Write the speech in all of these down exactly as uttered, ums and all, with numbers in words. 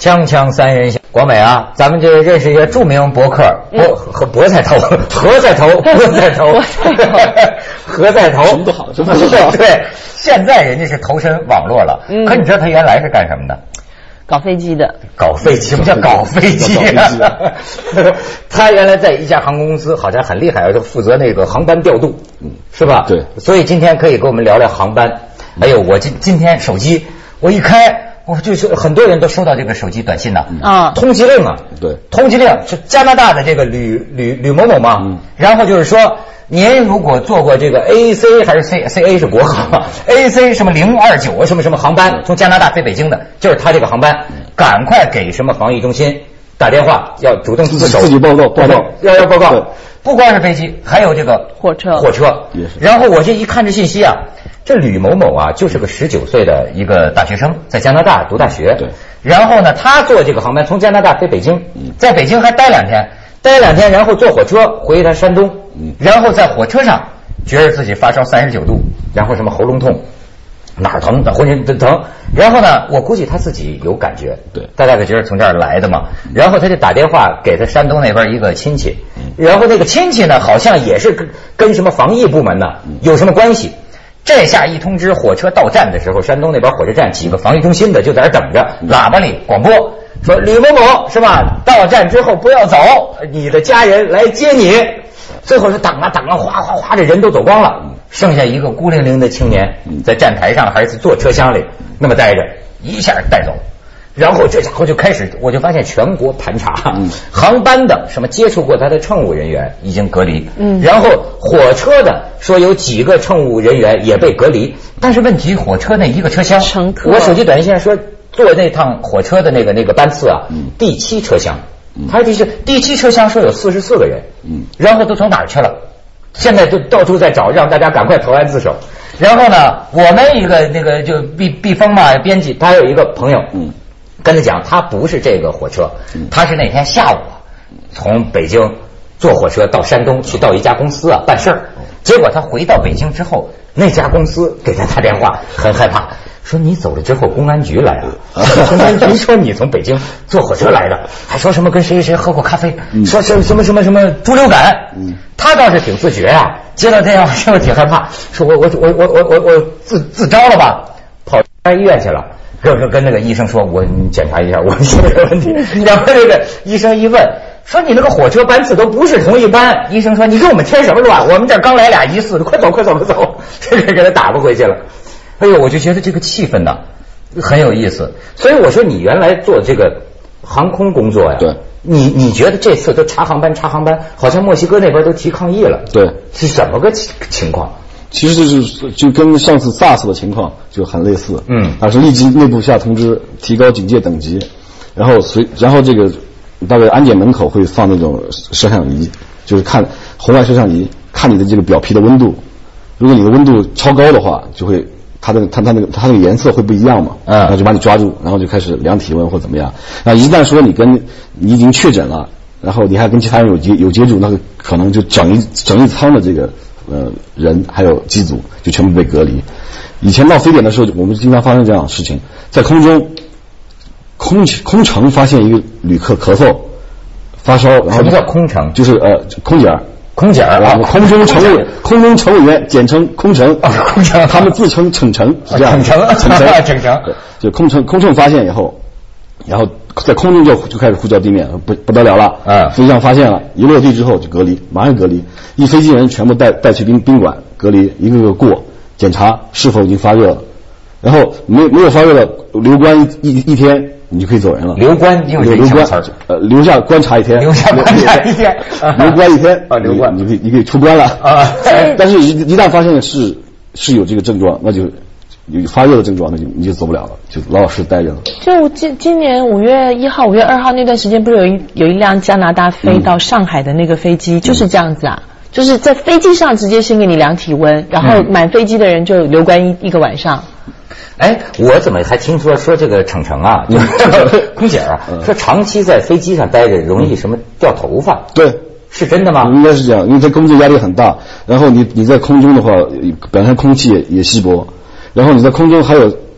锵锵三人行，国美啊，咱们就认识一个著名博客，博和博菜头，何菜头，博菜头，何菜头， 什么都好，什么都好。 对，现在人家是投身网络了，嗯，可你知道他原来是干什么的？ 搞飞机的。 搞飞机？什么叫搞飞机啊？他原来在一家航空公司，好像很厉害，就负责那个航班调度，嗯，是吧？ 对。所以今天可以跟我们聊聊航班。哎呦，我今今天手机我一开。我就是很多人都收到这个手机短信呢，啊，通缉令啊， 对， 通缉令是加拿大的这个吕吕吕某某嘛，嗯，然后就是说您如果坐过这个 A C 还是 C C A 是国航 A C 什么零二九什么什么航班从加拿大飞北京的，就是他这个航班，赶快给什么防疫中心打电话，要主动自首， 自己报告报告， 要要报告，不光是飞机，还有这个火车火车，然后我这一看这信息啊。这吕某某啊，就是个十九岁的一个大学生，在加拿大读大学。 对。 然后呢，他坐这个航班从加拿大飞北京，在北京还待两天，待两天，然后坐火车回他山东，然后在火车上觉得自己发烧三十九度，然后什么喉咙痛，哪儿疼，浑身疼。然后呢，我估计他自己有感觉， 对， 大概觉得从这儿来的嘛。然后他就打电话给他山东那边一个亲戚，然后那个亲戚呢，好像也是跟跟什么防疫部门呢有什么关系。这下一通知，火车到站的时候，山东那边火车站几个防疫中心的就在那等着，喇叭里广播说吕某某是吧？到站之后不要走，你的家人来接你。最后是等啊等啊，哗哗哗，这人都走光了，剩下一个孤零零的青年在站台上还是坐车厢里那么待着，一下带走。然后这家伙就开始，我就发现全国盘查，嗯、航班的什么接触过他的乘务人员已经隔离，嗯，然后火车的说有几个乘务人员也被隔离，但是问题火车那一个车厢， 乘客， 我手机短信上说坐那趟火车的那个那个班次啊，嗯、第七车厢，他说第七第七车厢说有四十四个人，嗯，然后都从哪儿去了？现在就到处在找，让大家赶快投案自首。然后呢，我们一个那个就毕毕峰嘛，编辑，他有一个朋友，嗯。跟他讲，他不是这个火车，他是那天下午从北京坐火车到山东去到一家公司啊办事儿，结果他回到北京之后，那家公司给他打电话，很害怕，说你走了之后公安局来了，公安局说你从北京坐火车来的，还说什么跟谁谁谁喝过咖啡，说什什么什么什么猪流感，他倒是挺自觉啊，接到电话之后挺害怕，说我我我我我我我自自招了吧，跑医院去了。跟跟跟那个医生说，我你检查一下，我是不是有问题？然后这个医生一问，说你那个火车班次都不是同一班。医生说你给我们添什么乱？我们这刚来俩疑似的，快走快走快走！这个给他打不回去了。哎呦，我就觉得这个气氛呢很有意思。所以我说你原来做这个航空工作呀， 对， 你你觉得这次都查航班查航班，好像墨西哥那边都提抗议了， 对， 是什么个情况？ 其实就是就跟上次 SARS 的情况就很类似，嗯，而是立即内部下通知，提高警戒等级，然后随然后这个大概安检门口会放那种摄像仪，就是看红外摄像仪，看你的这个表皮的温度，如果你的温度超高的话，就会它的它它那个它那个颜色会不一样嘛，嗯，然后就把你抓住，然后就开始量体温或怎么样。那一旦说你跟你已经确诊了，然后你还跟其他人有接有接触，那个可能就整一整一舱的这个。呃，人还有机组就全部被隔离。以前到非典的时候，我们经常发生这样的事情，在空中空空乘发现一个旅客咳嗽、发烧，然后什么叫空乘？ 就是呃空姐儿， 空姐儿啊， 空中乘务空中乘务员，简称空乘，啊、空乘，他们自称乘乘，是这样， 乘乘乘乘乘乘， 就空乘空乘发现以后，然后在空中就就开始呼叫地面，不不得了了，嗯，飞机上发现了，一落地之后就隔离，马上隔离，一飞机人全部带带去宾宾馆隔离，一个个过检查是否已经发热了，然后没没有发热的留观一一一天，你就可以走人了。 留观又是留观呃留下观察一天， 留下观察一天， 留观一天啊，留观你可以你可以出关了啊，但是一一旦发现是是有这个症状，那就。有发热的症状，那就你就走不了了，就老老实待着了。 就今今年五月一号、五月二号那段时间，不是有一有一辆加拿大飞到上海的那个飞机，嗯、就是这样子啊，就是在飞机上直接先给你量体温，然后满飞机的人就留观一一个晚上。 哎，我怎么还听说说这个程程啊，空姐啊，说长期在飞机上待着容易什么掉头发？ 对。 是真的吗？ 应该是这样，因为它工作压力很大，然后你你在空中的话，本身空气也也稀薄。然后你在空中还有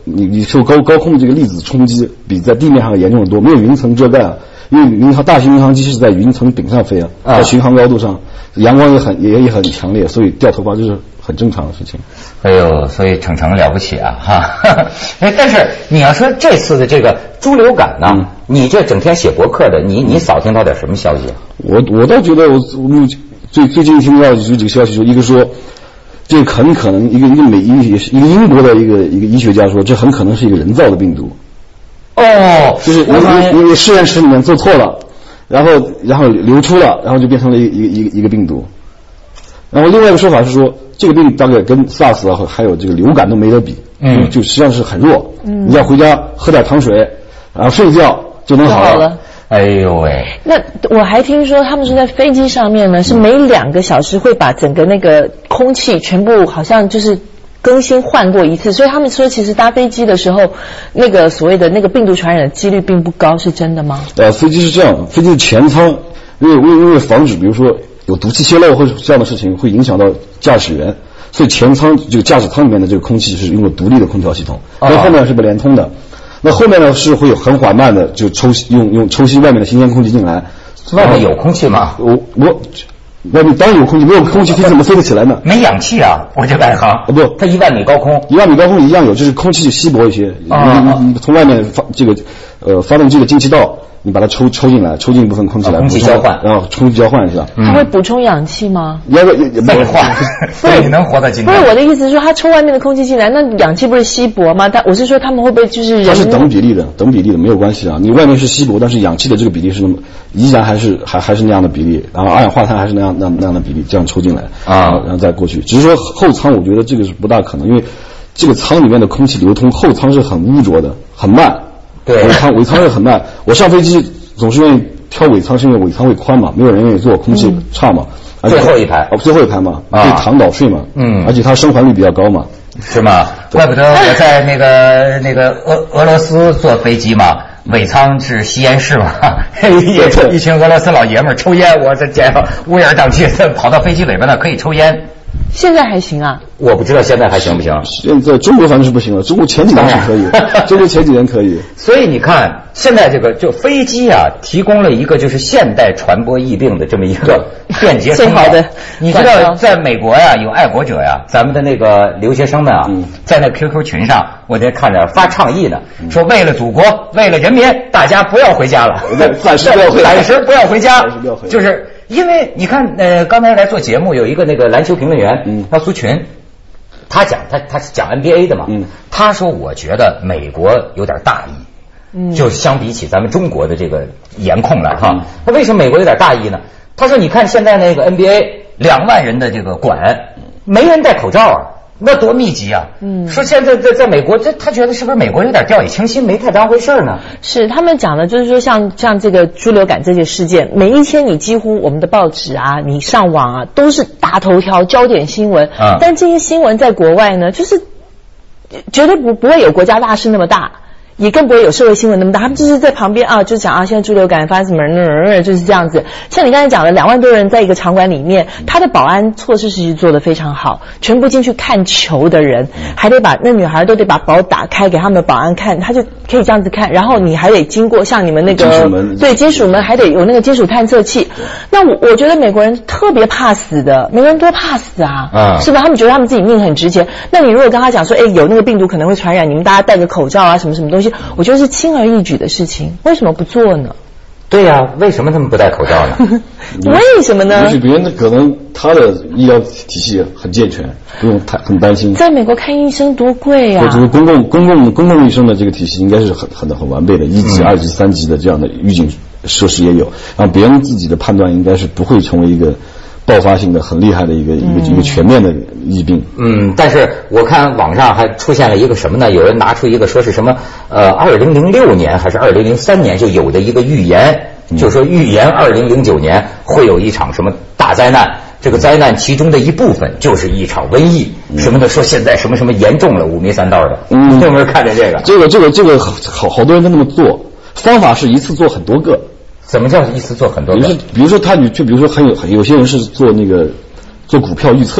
你你受高高空的这个粒子冲击比在地面上严重的多，没有云层遮盖啊。因为民航大型民航机是在云层顶上飞啊，在巡航高度上，阳光也很也也很强烈，所以掉头发就是很正常的事情。 哎呦，所以程程了不起啊哈！哎，但是你要说这次的这个猪流感呢，嗯、你这整天写博客的，你你扫听到点什么消息啊？ 我我倒觉得我我最最近听到有几个消息说，一个说这很可能一个一个美一个一个英国的一个一个医学家说，这很可能是一个人造的病毒。 哦， 就是因为因为实验室里面做错了，然后然后流出了，然后就变成了一个一个一个病毒。然后另外一个说法是说，这个病大概跟 SARS 啊还有这个流感都没得比，嗯，就实际上是很弱。嗯，你要回家喝点糖水，然后睡觉就能好了。 好了。 哎呦喂！ 那我还听说他们说在飞机上面呢，是每两个小时会把整个那个空气全部好像就是更新换过一次，所以他们说其实搭飞机的时候，那个所谓的那个病毒传染的几率并不高，是真的吗？ 呃，飞机是这样，飞机的前舱，因为因为防止比如说有毒气泄漏或者这样的事情会影响到驾驶员，所以前舱这个驾驶舱里面的这个空气是用过独立的空调系统，跟后面是不连通的。那后面呢是会有很缓慢的就抽吸用用抽吸外面的新鲜空气进来。 外面有空气吗？ 我我。外面当然有空气，没有空气飞怎么飞得起来呢？ 没氧气啊！我这外行。 不， 它一万米高空， 一万米高空一样有，就是空气稀薄一些。啊、你你从外面发这个呃发动机的进气道，你把它抽抽进来，抽进一部分空气来， 空气交换， 然后空气交换是吧？ 它会补充氧气吗？ 要不废话，所以你能活到今天。 不是我的意思是说，它抽外面的空气进来，那氧气不是稀薄吗？但我是说他们会不会就是人？ 它是等比例的，等比例的没有关系啊。你外面是稀薄，但是氧气的这个比例是那么依然还是还还是那样的比例，然后二氧化碳还是那样那那样的比例，这样抽进来啊，然后再过去。只是说后舱，我觉得这个是不大可能，因为这个舱里面的空气流通，后舱是很污浊的，很慢。 对， 尾舱尾舱是很慢。我上飞机总是愿意挑尾舱，是因为尾舱会宽嘛，没有人愿意坐，空气差嘛。 嗯、最后一排哦，最后一排嘛，可以躺倒睡嘛。嗯，而且它生还率比较高嘛。 是吗？怪不得我在那个那个俄俄罗斯坐飞机嘛，尾舱是吸烟室嘛，一群俄罗斯老爷们儿抽烟，我这家伙乌烟瘴气，跑到飞机尾巴那可以抽烟。 现在还行啊？ 我不知道现在还行不行。 现在中国反正是不行了，中国前几年是可以，中国前几年可以。 所以你看，现在这个就飞机啊，提供了一个就是现代传播疫病的这么一个便捷最好的。 你知道，在美国呀，有爱国者呀，咱们的那个留学生们啊，嗯、在那 Q Q 群上，我在看着发倡议呢，嗯、说为了祖国，为了人民，大家不要回家了， 暂时不要回家， 暂时不要回家，就是。因为你看，呃，刚才来做节目有一个那个篮球评论员，嗯，叫苏群，他讲他他是讲 N B A 的嘛，嗯，他说我觉得美国有点大意，嗯，就相比起咱们中国的这个严控了哈，那、嗯、为什么美国有点大意呢？他说你看现在那个 N B A 两万人的这个馆，没人戴口罩啊。那多密集啊！嗯，说现在在在美国，这他觉得是不是美国有点掉以轻心，没太当回事呢？ 是他们讲的，就是说像像这个猪流感这些事件，每一天你几乎我们的报纸啊，你上网啊，都是大头条、焦点新闻。啊，但这些新闻在国外呢，就是绝对不不会有国家大事那么大。也更不会有社会新闻那么大，他们就是在旁边啊，就讲啊，现在猪流感发生什么，就是这样子。像你刚才讲的，两万多人在一个场馆里面，他的保安措施其实做得非常好，全部进去看球的人，还得把那女孩都得把包打开给他们的保安看，他就可以这样子看，然后你还得经过像你们那个金属门， 对，金属门还得有那个金属探测器。那我我觉得美国人特别怕死的，美国人多怕死啊，啊，是吧？他们觉得他们自己命很值钱。那你如果跟他讲说，哎，有那个病毒可能会传染，你们大家戴个口罩啊，什么什么东西。我觉得是轻而易举的事情，为什么不做呢？ 对呀、啊，为什么他们不戴口罩呢？ 为什么呢？ 也许别人的可能他的医疗体系很健全，不用太很担心。 在美国看医生多贵啊！ 这个公共公共公共医生的这个体系应该是很很很完备的，一级、嗯、二级、三级的这样的预警设施也有，然后别人自己的判断应该是不会成为一个爆发性的很厉害的一个、嗯、一个一个全面的疫病。嗯， 但是我看网上还出现了一个什么呢？有人拿出一个说是什么呃，二零零六年还是二零零三年就有的一个预言，嗯、就说预言二零零九年会有一场什么大灾难。这个灾难其中的一部分就是一场瘟疫，嗯、什么的，说现在什么什么严重了，五迷三道的。嗯，你有没有看见这个？ 这个这个这个好好多人都那么做，方法是一次做很多个。 怎么叫一次做很多个？ 比如说，比如说他，就比如说，很有有些人是做那个做股票预测的，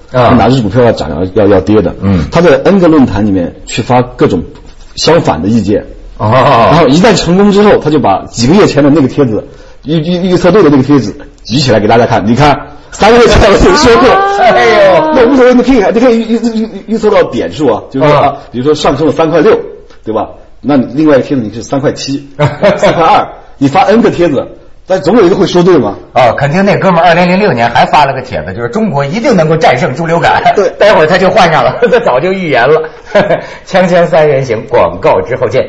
啊，哪只股票要涨要要要跌的，嗯，他在 N 个论坛里面去发各种相反的意见，哦，然后一旦成功之后，他就把几个月前的那个帖子预预预测对的那个帖子举起来给大家看，你看三个月前我就说过，哎呦，那无所谓，你可以你可以预预预预测到点数啊，就是说啊，比如说上升了三块六，对吧？那你另外一个帖子你是三块七，三块二，你发 N 个帖子。但总有一个会说对吗？ 哦，肯定那哥们儿二零零六年还发了个帖子，就是中国一定能够战胜猪流感。 对， 待会儿他就换上了，他早就预言了。锵锵三人行，广告之后见。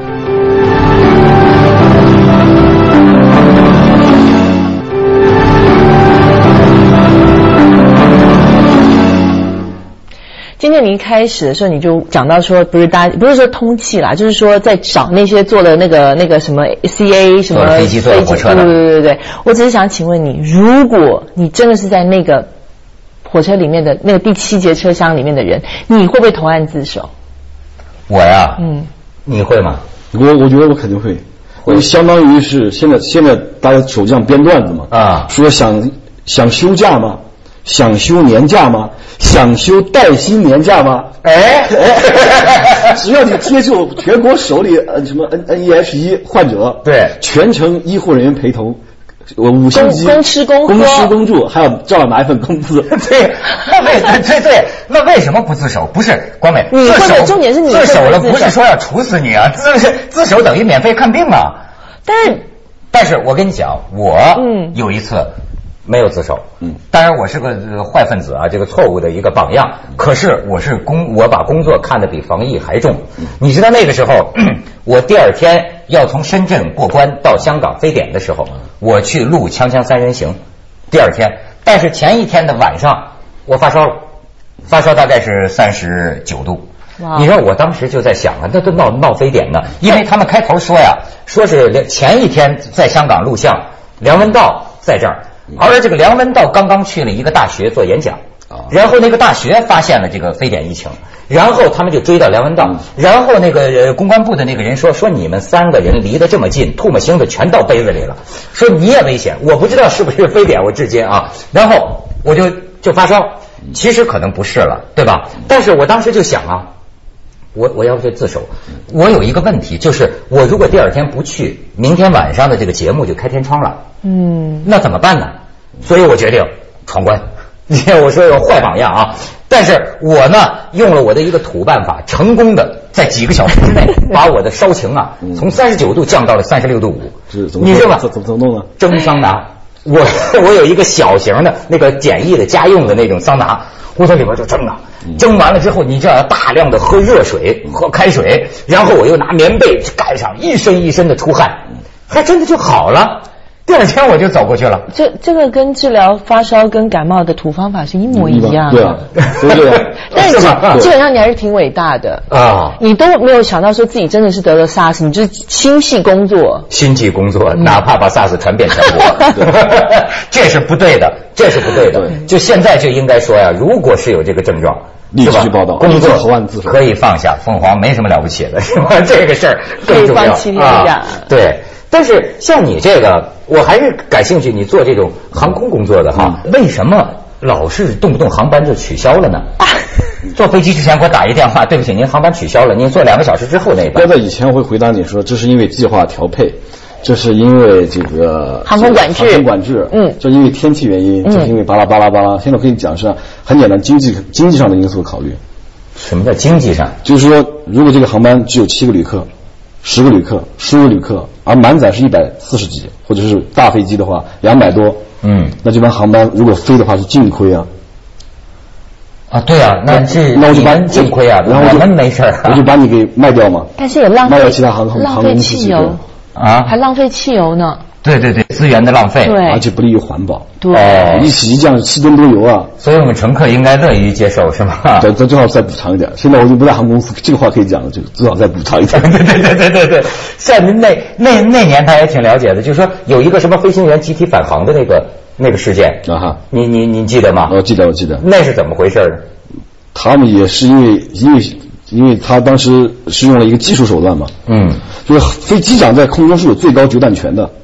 今天您开始的时候你就讲到说，不是大不是说通气啦，就是说在找那些做的那个那个什么 C A 什么飞机坐火车的， 对对对对。我只是想请问你，如果你真的是在那个火车里面的那个第七节车厢里面的人，你会不会投案自首？ 我呀，嗯，你会吗？ 我我觉得我肯定会，会相当于是现在现在大家手机上编段子嘛，啊，说想想休假吗？想休年假吗？想休带薪年假吗？哎，只要你接受全国首例呃什么 N N E H 一患者， 对， 全程医护人员陪同，我五星级公吃公喝公吃公住，还要照样拿一份工资。 对，那为对对，那为什么不自首？不是光美， 你自首， 重点是你自首了，不是说要处死你啊，自自首等于免费看病啊。 但是， 但是我跟你讲，我嗯有一次。没有自首，嗯，当然我是个、呃、坏分子啊，这个错误的一个榜样。可是我是工，我把工作看得比防疫还重。你知道那个时候，我第二天要从深圳过关到香港非典的时候，我去录《锵锵三人行》，第二天，但是前一天的晚上我发烧了，发烧大概是三十九度。你知道我当时就在想啊，那都闹闹非典呢，因为他们开头说呀，说是前一天在香港录像，梁文道在这儿。而这个梁文道刚刚去了一个大学做演讲，然后那个大学发现了这个非典疫情，然后他们就追到梁文道，然后那个公关部的那个人说说你们三个人离得这么近，唾沫星子全到杯子里了，说你也危险，我不知道是不是非典，我至今啊，然后我就就发烧，其实可能不是了，对吧？但是我当时就想啊。我我要不就自首。我有一个问题，就是我如果第二天不去，明天晚上的这个节目就开天窗了。嗯，那怎么办呢？所以我决定闯关。我说有坏榜样啊，但是我呢用了我的一个土办法，成功的在几个小时之内把我的烧情啊从三十九度降到了三十六度五。你知道吗？ 怎么怎么弄呢？ 蒸桑拿。我我有一个小型的那个简易的家用的那种桑拿。我在里边就蒸啊，蒸完了之后，你就要大量的喝热水、喝开水，然后我又拿棉被盖上，一身一身的出汗，还真的就好了。第二天我就走过去了。 这这个跟治疗发烧跟感冒的土方法是一模一样。 对啊，对啊。 但是基本上你还是挺伟大的啊！你都没有想到说自己真的是得了 SARS， 你就是心系工作， 心系工作，哪怕把 SARS 传遍全国，这是不对的，这是不对的。就现在就应该说呀，如果是有这个症状， 立即报道， 工作可以放下，凤凰没什么了不起的，是吧？这个事儿更重要啊！对。但是像你这个，我还是感兴趣。你做这种航空工作的哈，嗯、为什么老是动不动航班就取消了呢？啊、坐飞机之前给我打一电话，对不起，您航班取消了，您坐两个小时之后那班。 要在以前我会回答你说，这是因为计划调配，这是因为这个航空管制， 航空管制，嗯，这是因为天气原因，这是因为巴拉巴拉巴拉。现在我跟你讲是很简单，经济经济上的因素考虑。 什么叫经济上？ 就是说，如果这个航班只有七个旅客。十个旅客，十五个旅客，而满载是一百四十几，或者是大飞机的话两百多，嗯，那这班航班如果飞的话是净亏啊。 啊，对啊，那是那我就把你净亏啊，然后我们没事、啊， 我就把你给卖掉嘛。 但是也浪费， 卖掉其他航空浪费汽油啊， 还浪费汽油呢。 对对对，资源的浪费， 对， 而且不利于环保。 对， 哦，一起这样七吨多油啊！ 所以我们乘客应该乐于接受，是吗？ 对，咱最好再补偿一点。现在我已经不在航空公司，这个话可以讲了，就最好再补偿一点。 对对对对对对，像您那那那年他也挺了解的，就是说有一个什么飞行员集体返航的那个那个事件啊哈，你你你记得吗？ 我记得我记得。 那是怎么回事？ 他们也是因为因为因为他当时是用了一个技术手段嘛，嗯，就是飞机长在空中是有最高决断权的。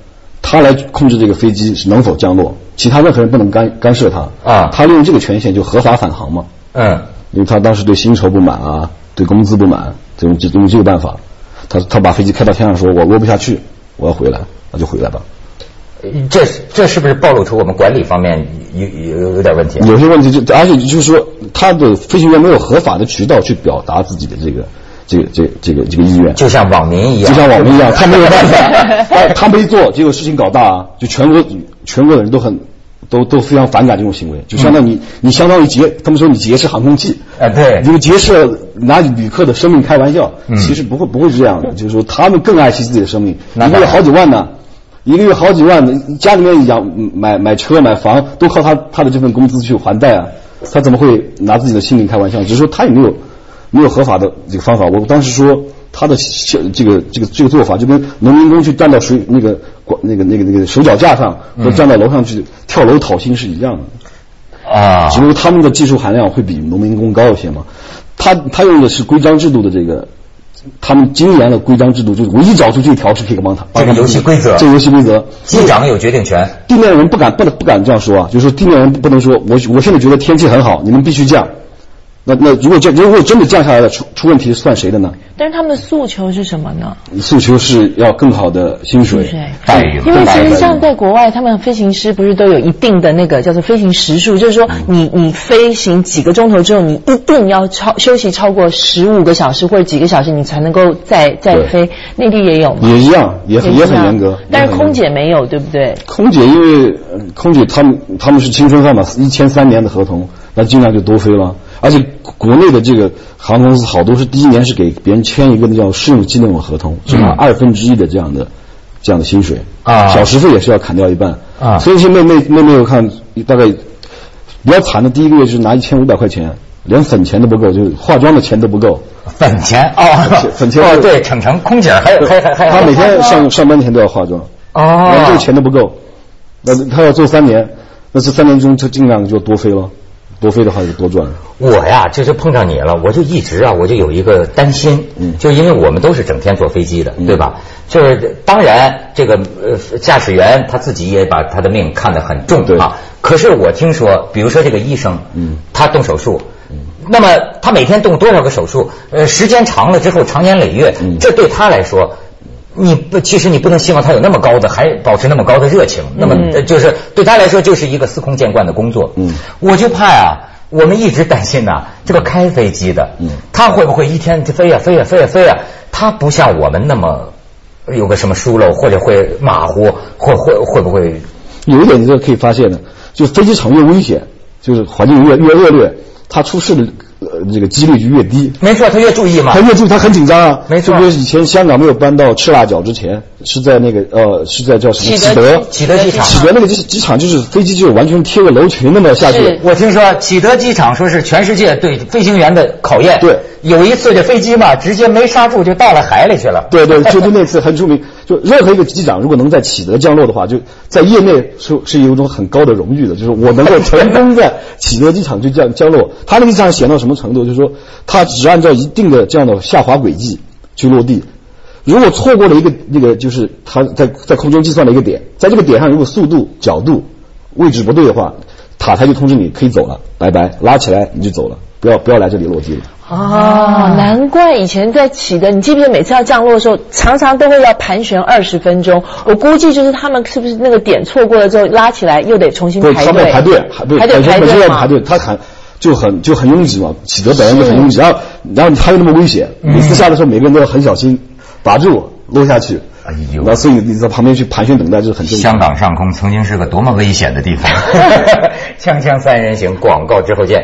他来控制这个飞机是能否降落，其他任何人不能干干涉他啊。 他利用这个权限就合法返航嘛。 嗯， 因为他当时对薪酬不满啊，对工资不满，这种这种这个办法，他他把飞机开到天上说，我落不下去，我要回来，那就回来吧。 这这是不是暴露出我们管理方面有有有点问题、啊？ 有些问题就，而且就是说，他的飞行员没有合法的渠道去表达自己的这个这个这个这个这个意愿， 就像网民一样， 就像网民一样，他没有办法，他他没做，结果事情搞大啊，就全国全国的人都很都都非常反感这种行为，就相当于你、嗯、你相当于劫，他们说你劫持航空器， 啊对， 因为劫持拿旅客的生命开玩笑， 嗯、 其实不会不会这样的，就是说他们更爱惜自己的生命，一个月好几万呢。一个月好几万，家里面养买买车买房都靠他他的这份工资去还贷啊，他怎么会拿自己的性命开玩笑？只是说他也没有没有合法的这个方法。我当时说他的这个这个这个做法就跟农民工去站到水那个那个那个那个手脚架上，或站到楼上去跳楼讨薪是一样的啊，只不过他们的技术含量会比农民工高一些嘛。他他用的是规章制度的这个。他们精研了规章制度，就是唯一找出这一条是可以帮他这个游戏规则， 这个游戏规则， 机长有决定权。 地面人不敢不能不敢这样说啊，就是说地面人不能说我我现在觉得天气很好，你们必须降。那那如果降如果真的降下来了出出问题算谁的呢？ 但是他们的诉求是什么呢？ 诉求是要更好的薪水待遇。 因为其实像在国外，他们飞行师不是都有一定的那个叫做飞行时数，就是说你你飞行几个钟头之后，你一定要超休息超过十五个小时或者几个小时，你才能够再再飞。内地也有吗？ 也一样，也很也很严格。 但是空姐没有，对不对？ 空姐因为空姐他们他们是青春饭嘛，一签三年的合同，那尽量就多飞了。而且国内的这个航空公司好多是第一年是给别人签一个叫试用期那种合同，是拿二分之一的这样的这样的薪水啊，小时费也是要砍掉一半啊。所以现在妹妹妹妹我看大概比较惨的，第一个月就是拿一千五百块钱，连粉钱都不够，就是化妆的钱都不够。 粉钱哦， 粉钱哦，对，程程空姐还还还还， 她每天上上班前都要化妆哦，连这个钱都不够，那她要做三年，那这三年中她尽量就多飞了。多飞的话就多赚。 我呀，这就碰上你了，我就一直啊，我就有一个担心，嗯，就因为我们都是整天坐飞机的，嗯、对吧？就是当然，这个呃驾驶员他自己也把他的命看得很重啊。可是我听说，比如说这个医生，嗯，他动手术，嗯，那么他每天动多少个手术？呃，时间长了之后，长年累月，嗯，这对他来说。你不，其实你不能希望他有那么高的，还保持那么高的热情，那么、嗯、就是对他来说就是一个司空见惯的工作。嗯，我就怕呀、啊，我们一直担心呐、啊，这个开飞机的，嗯，他会不会一天就飞呀、啊、飞呀、啊、飞呀、啊、飞呀、啊？他不像我们那么有个什么疏漏，或者会马虎，会会会不会？ 有一点你这可以发现的，就是飞机场越危险，就是环境越越恶劣，他出事的。呃，这个几率就越低。 没错，他越注意嘛。 他越注意，他很紧张啊。 没错。 特别是以前香港没有搬到赤腊角之前，是在那个呃，是在叫什么启德启德机场。 启德那个机机场就是飞机就完全贴着楼群那么下去。 我听说启德机场说是全世界对飞行员的考验。 对。 有一次这飞机嘛，直接没刹住就到了海里去了。 对对，就就那次很出名。就任何一个机长如果能在启德降落的话，就在业内是是有一种很高的荣誉的，就是我能够成功在启德机场就降降落。他那个机场险到什么程度？就是说。他只按照一定的这样的下滑轨迹去落地，如果错过了一个那个就是他在在空中计算的一个点，在这个点上如果速度角度位置不对的话，塔台就通知你可以走了，拜拜，拉起来你就走了，不要不要来这里落地了。 哦，难怪以前在启德，你记不记得每次要降落的时候，常常都会要盘旋二十分钟。我估计就是他们是不是那个点错过了之后拉起来又得重新排队？ 他们排队， 还得排队吗？排队，他喊。就很就很拥挤嘛，启德本来就很拥挤，然后然后他又那么危险，每次下的时候每个人都要很小心，把住落下去。哎呦，那所以你在旁边去盘旋等待，这是很正常。 香港上空曾经是个多么危险的地方。锵锵三人行，广告之后见。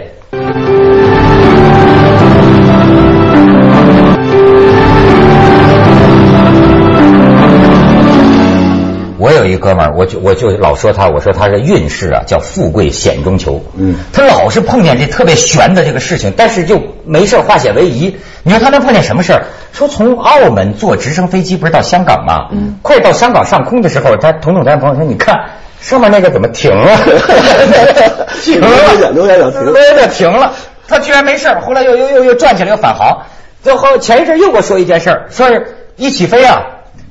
我有一哥们儿，我就我就老说他，我说他是运势啊，叫富贵险中求。嗯，他老是碰见这特别悬的这个事情，但是就没事化险为夷。你说他能碰见什么事儿？说从澳门坐直升飞机不是到香港吗？嗯，快到香港上空的时候，他同总在朋友说：“你看上面那个怎么停了？停了， 留下停了， 留下停了。”他居然没事，后来又又又又转起来又返航。最后前一阵又给我说一件事儿，说是一起飞啊。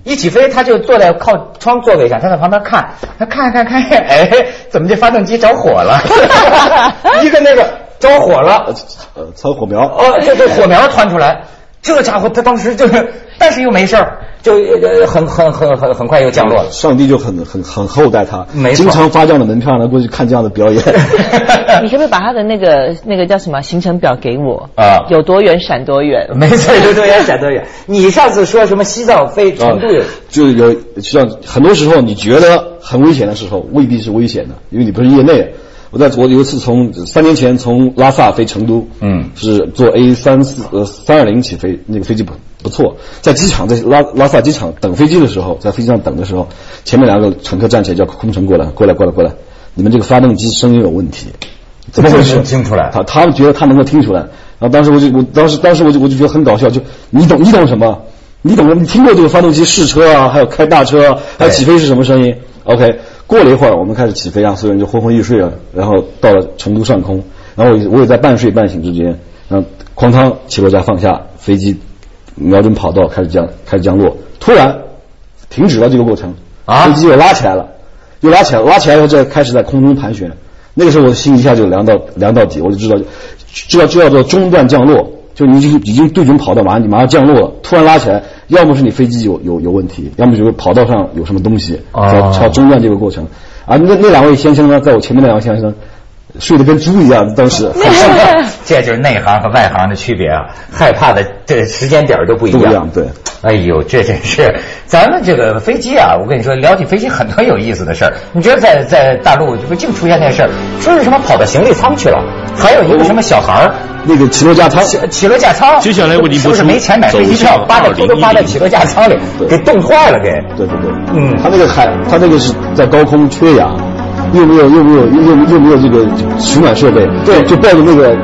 一起飞，他就坐在靠窗座位上，他在旁边看，他看看看，哎，怎么这发动机着火了？一个那个着火了， 呃，藏火苗， 哦，这这火苗窜出来，这家伙他当时就是，但是又没事儿，就呃很很很很很快又降落了。 上帝就很很很厚待他， 没错， 经常发这样的门票呢，过去看这样的表演。 你可不可以把他的那个那个叫什么行程表给我啊？ 有多远闪多远？ 没错，有多远闪多远。你上次说什么西藏飞成都有、啊， 就有像很多时候你觉得很危险的时候，未必是危险的，因为你不是业内。我在我有一次从三年前从拉萨飞成都，嗯，是坐 A 三四呃三二零起飞，那个飞机不不错，在机场在拉拉萨机场等飞机的时候，在飞机上等的时候，前面两个乘客站起来叫空乘过来，过来过来过来，你们这个发动机声音有问题，怎么回事？ 听出来， 他他们觉得他能够听出来，然后当时我就我当时当时我就我就觉得很搞笑，就你懂你懂什么？你懂你听过这个发动机试车啊，还有开大车啊，还有起飞是什么声音 ？OK。过了一会儿，我们开始起飞，让所有人就昏昏欲睡了。然后到了成都上空，然后我也在半睡半醒之间，然后哐当起落架放下，飞机瞄准跑道开始降开始降落，突然停止了这个过程，啊，飞机又拉起来了，又拉起来，拉起来以后再开始在空中盘旋。那个时候我的心一下就凉到凉到底，我就知道知道就叫做中断降落，就你已经已经对准跑道，马上你马上降落了，突然拉起来。要么是你飞机有有有问题，要么就是跑道上有什么东西，才才中断这个过程。而那那两位先生呢，在我前面那两位先生睡得跟猪一样，当时这就是内行和外行的区别啊，害怕的这时间点都不一样。 不一样，对。 哎呦，这真是咱们这个飞机啊！我跟你说，聊起飞机很多有意思的事儿。你觉得在在大陆就净出现那事儿，说是什么跑到行李舱去了，还有一个什么小孩儿。 那个起落架舱， 起落架舱， 接下来为您播出， 是不是没钱买飞机票，扒在偷偷扒在起落架舱里，给冻坏了，给。 对对对，嗯，他那个海，他那个是在高空缺氧，又没有又没有又又没有这个取暖设备，对，就抱着那个